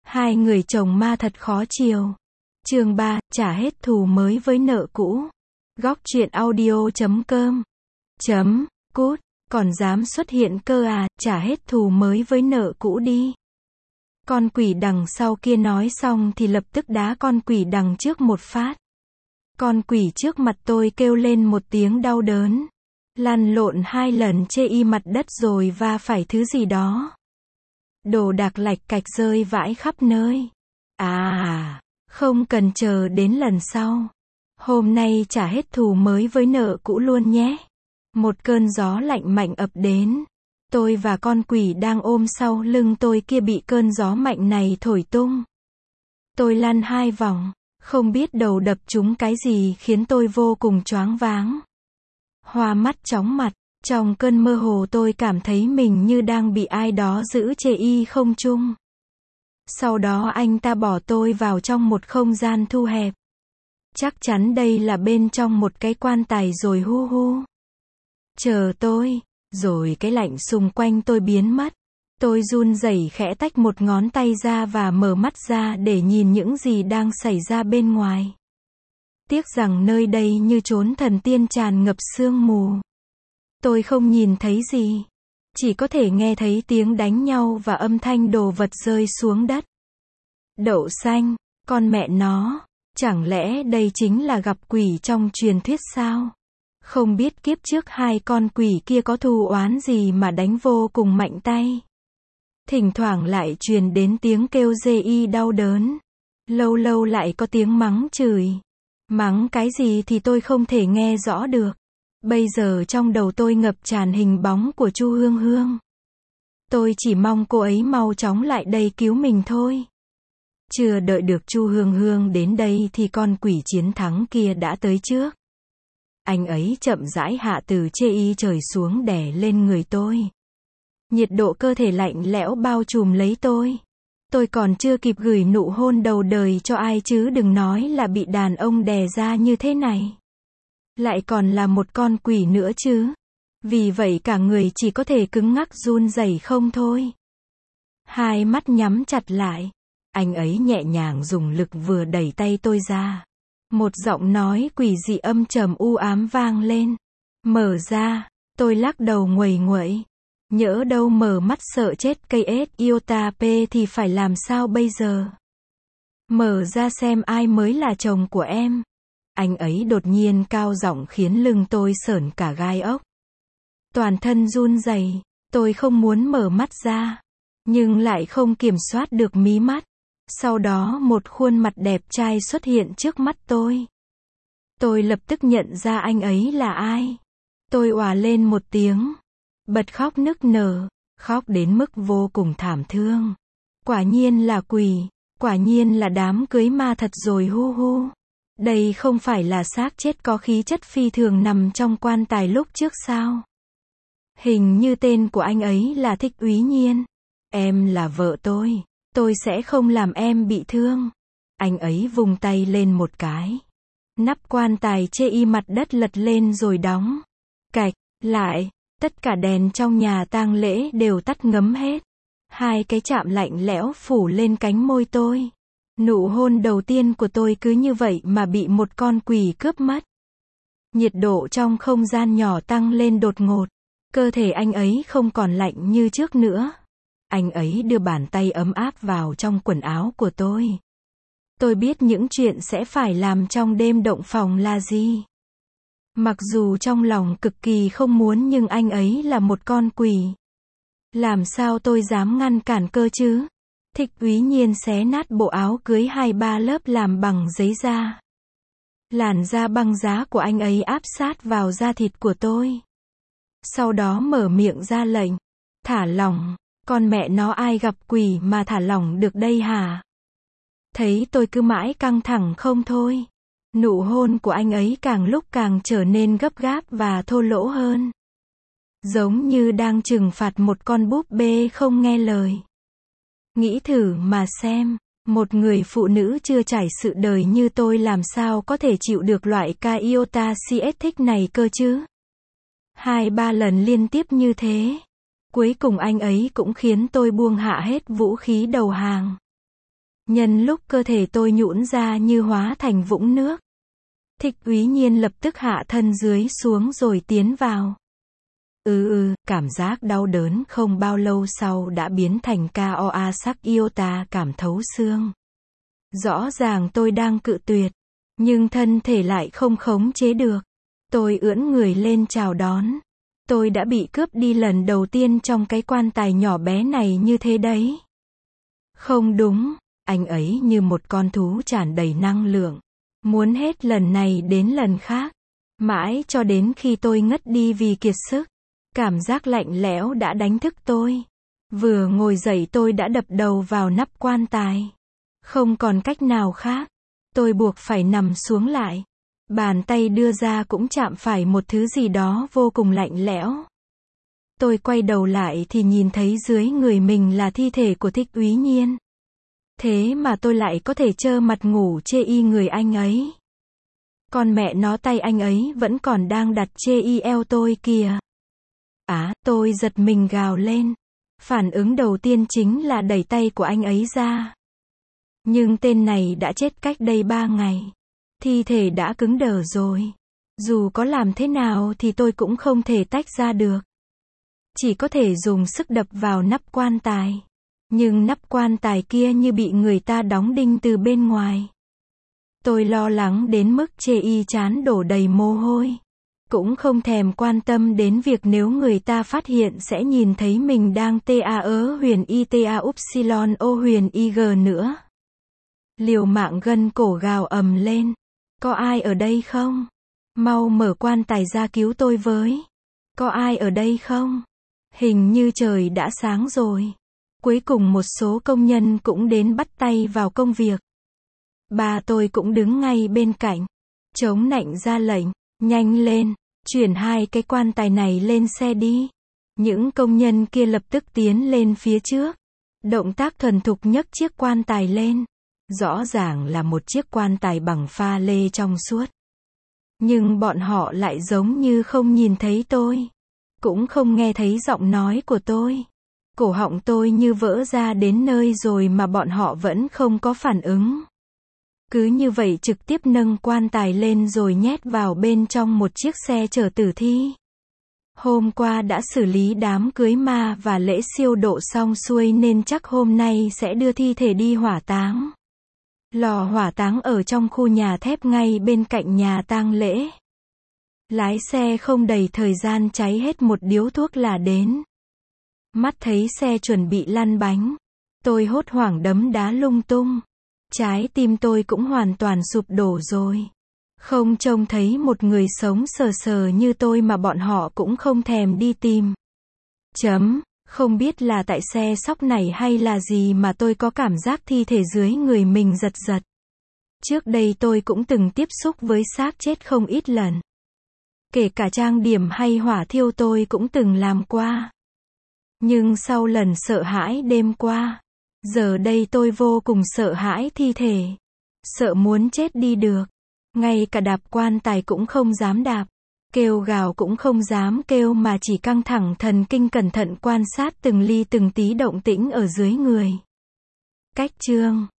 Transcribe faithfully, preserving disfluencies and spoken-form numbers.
Hai người chồng ma thật khó chiều. Chương ba, trả hết thù mới với nợ cũ. Góc truyện audio chấm com. Chấm, cút, còn dám xuất hiện cơ à, trả hết thù mới với nợ cũ đi. Con quỷ đằng sau kia nói xong thì lập tức đá con quỷ đằng trước một phát. Con quỷ trước mặt tôi kêu lên một tiếng đau đớn. Lăn lộn hai lần chê y mặt đất rồi va phải thứ gì đó. Đồ đạc lạch cạch rơi vãi khắp nơi. À, không cần chờ đến lần sau. Hôm nay trả hết thù mới với nợ cũ luôn nhé. Một cơn gió lạnh mạnh ập đến. Tôi và con quỷ đang ôm sau lưng tôi kia bị cơn gió mạnh này thổi tung. Tôi lăn hai vòng, không biết đầu đập trúng cái gì khiến tôi vô cùng choáng váng. Hoa mắt chóng mặt, trong cơn mơ hồ tôi cảm thấy mình như đang bị ai đó giữ chê y không trung. Sau đó anh ta bỏ tôi vào trong một không gian thu hẹp. Chắc chắn đây là bên trong một cái quan tài rồi hu hu. Chờ tôi, rồi cái lạnh xung quanh tôi biến mất. Tôi run rẩy khẽ tách một ngón tay ra và mở mắt ra để nhìn những gì đang xảy ra bên ngoài. Tiếc rằng nơi đây như chốn thần tiên tràn ngập sương mù. Tôi không nhìn thấy gì. Chỉ có thể nghe thấy tiếng đánh nhau và âm thanh đồ vật rơi xuống đất. Đậu xanh, con mẹ nó, chẳng lẽ đây chính là gặp quỷ trong truyền thuyết sao? Không biết kiếp trước hai con quỷ kia có thù oán gì mà đánh vô cùng mạnh tay. Thỉnh thoảng lại truyền đến tiếng kêu dê y đau đớn. Lâu lâu lại có tiếng mắng chửi. Mắng cái gì thì tôi không thể nghe rõ được. Bây giờ trong đầu tôi ngập tràn hình bóng của Chu Hương Hương. Tôi chỉ mong cô ấy mau chóng lại đây cứu mình thôi. Chưa đợi được Chu Hương Hương đến đây thì con quỷ chiến thắng kia đã tới trước. Anh ấy chậm rãi hạ từ chê y trời xuống đè lên người tôi. Nhiệt độ cơ thể lạnh lẽo bao trùm lấy tôi. Tôi còn chưa kịp gửi nụ hôn đầu đời cho ai chứ đừng nói là bị đàn ông đè ra như thế này. Lại còn là một con quỷ nữa chứ. Vì vậy cả người chỉ có thể cứng ngắc run rẩy không thôi. Hai mắt nhắm chặt lại. Anh ấy nhẹ nhàng dùng lực vừa đẩy tay tôi ra. Một giọng nói quỷ dị âm trầm u ám vang lên. Mở ra, tôi lắc đầu nguầy nguậy. Nhỡ đâu mở mắt sợ chết cây ết iota p thì phải làm sao bây giờ? Mở ra xem ai mới là chồng của em. Anh ấy đột nhiên cao giọng khiến lưng tôi sởn cả gai ốc. Toàn thân run rẩy, tôi không muốn mở mắt ra, nhưng lại không kiểm soát được mí mắt. Sau đó một khuôn mặt đẹp trai xuất hiện trước mắt tôi. Tôi lập tức nhận ra anh ấy là ai. Tôi òa lên một tiếng. Bật khóc nức nở. Khóc đến mức vô cùng thảm thương. Quả nhiên là quỷ. Quả nhiên là đám cưới ma thật rồi hu hu. Đây không phải là xác chết có khí chất phi thường nằm trong quan tài lúc trước sao? Hình như tên của anh ấy là Thích Úy Nhiên. Em là vợ tôi. Tôi sẽ không làm em bị thương. Anh ấy vùng tay lên một cái. Nắp quan tài chê y mặt đất lật lên rồi đóng. Cạch, lại, tất cả đèn trong nhà tang lễ đều tắt ngấm hết. Hai cái chạm lạnh lẽo phủ lên cánh môi tôi. Nụ hôn đầu tiên của tôi cứ như vậy mà bị một con quỷ cướp mất. Nhiệt độ trong không gian nhỏ tăng lên đột ngột. Cơ thể anh ấy không còn lạnh như trước nữa. Anh ấy đưa bàn tay ấm áp vào trong quần áo của tôi. Tôi biết những chuyện sẽ phải làm trong đêm động phòng là gì. Mặc dù trong lòng cực kỳ không muốn nhưng anh ấy là một con quỷ. Làm sao tôi dám ngăn cản cơ chứ? Thích Úy Nhiên xé nát bộ áo cưới hai ba lớp làm bằng giấy da. Làn da băng giá của anh ấy áp sát vào da thịt của tôi. Sau đó mở miệng ra lệnh. Thả lỏng. Con mẹ nó ai gặp quỷ mà thả lỏng được đây hả? Thấy tôi cứ mãi căng thẳng không thôi. Nụ hôn của anh ấy càng lúc càng trở nên gấp gáp và thô lỗ hơn. Giống như đang trừng phạt một con búp bê không nghe lời. Nghĩ thử mà xem, một người phụ nữ chưa trải sự đời như tôi làm sao có thể chịu được loại ca iota cs thích này cơ chứ? Hai ba lần liên tiếp như thế. Cuối cùng anh ấy cũng khiến tôi buông hạ hết vũ khí đầu hàng. Nhân lúc cơ thể tôi nhũn ra như hóa thành vũng nước. Thích Úy Nhiên lập tức hạ thân dưới xuống rồi tiến vào. Ừ ừ, cảm giác đau đớn không bao lâu sau đã biến thành ca o a sắc iota cảm thấu xương. Rõ ràng tôi đang cự tuyệt, nhưng thân thể lại không khống chế được. Tôi ưỡn người lên chào đón. Tôi đã bị cướp đi lần đầu tiên trong cái quan tài nhỏ bé này như thế đấy. Không đúng, anh ấy như một con thú tràn đầy năng lượng. Muốn hết lần này đến lần khác. Mãi cho đến khi tôi ngất đi vì kiệt sức. Cảm giác lạnh lẽo đã đánh thức tôi. Vừa ngồi dậy tôi đã đập đầu vào nắp quan tài. Không còn cách nào khác. Tôi buộc phải nằm xuống lại. Bàn tay đưa ra cũng chạm phải một thứ gì đó vô cùng lạnh lẽo. Tôi quay đầu lại thì nhìn thấy dưới người mình là thi thể của Thích Úy Nhiên. Thế mà tôi lại có thể trơ mặt ngủ chê y người anh ấy. Con mẹ nó, tay anh ấy vẫn còn đang đặt chê y eo tôi kìa. Á, tôi giật mình gào lên. Phản ứng đầu tiên chính là đẩy tay của anh ấy ra. Nhưng tên này đã chết cách đây ba ngày. Thi thể đã cứng đờ rồi. Dù có làm thế nào thì tôi cũng không thể tách ra được. Chỉ có thể dùng sức đập vào nắp quan tài. Nhưng nắp quan tài kia như bị người ta đóng đinh từ bên ngoài. Tôi lo lắng đến mức chê y chán đổ đầy mồ hôi. Cũng không thèm quan tâm đến việc nếu người ta phát hiện sẽ nhìn thấy mình đang ta ớ huyền y ta upsilon o huyền ig nữa. Liều mạng gân cổ gào ầm lên. Có ai ở đây không? Mau mở quan tài ra cứu tôi với. Có ai ở đây không? Hình như trời đã sáng rồi. Cuối cùng một số công nhân cũng đến bắt tay vào công việc. Bà tôi cũng đứng ngay bên cạnh. Chống nạnh ra lệnh. Nhanh lên, chuyển hai cái quan tài này lên xe đi. Những công nhân kia lập tức tiến lên phía trước. Động tác thuần thục nhấc chiếc quan tài lên. Rõ ràng là một chiếc quan tài bằng pha lê trong suốt. Nhưng bọn họ lại giống như không nhìn thấy tôi. Cũng không nghe thấy giọng nói của tôi. Cổ họng tôi như vỡ ra đến nơi rồi mà bọn họ vẫn không có phản ứng. Cứ như vậy trực tiếp nâng quan tài lên rồi nhét vào bên trong một chiếc xe chở tử thi. Hôm qua đã xử lý đám cưới ma và lễ siêu độ xong xuôi nên chắc hôm nay sẽ đưa thi thể đi hỏa táng. Lò hỏa táng ở trong khu nhà thép ngay bên cạnh nhà tang lễ. Lái xe không đầy thời gian cháy hết một điếu thuốc là đến. Mắt thấy xe chuẩn bị lăn bánh. Tôi hốt hoảng đấm đá lung tung. Trái tim tôi cũng hoàn toàn sụp đổ rồi. Không trông thấy một người sống sờ sờ như tôi mà bọn họ cũng không thèm đi tìm. Chấm, không biết là tại xe sóc này hay là gì mà tôi có cảm giác thi thể dưới người mình giật giật. Trước đây tôi cũng từng tiếp xúc với xác chết không ít lần. Kể cả trang điểm hay hỏa thiêu tôi cũng từng làm qua. Nhưng sau lần sợ hãi đêm qua, giờ đây tôi vô cùng sợ hãi thi thể. Sợ muốn chết đi được. Ngay cả đạp quan tài cũng không dám đạp. Kêu gào cũng không dám kêu mà chỉ căng thẳng thần kinh cẩn thận quan sát từng ly từng tí động tĩnh ở dưới người. Cách chương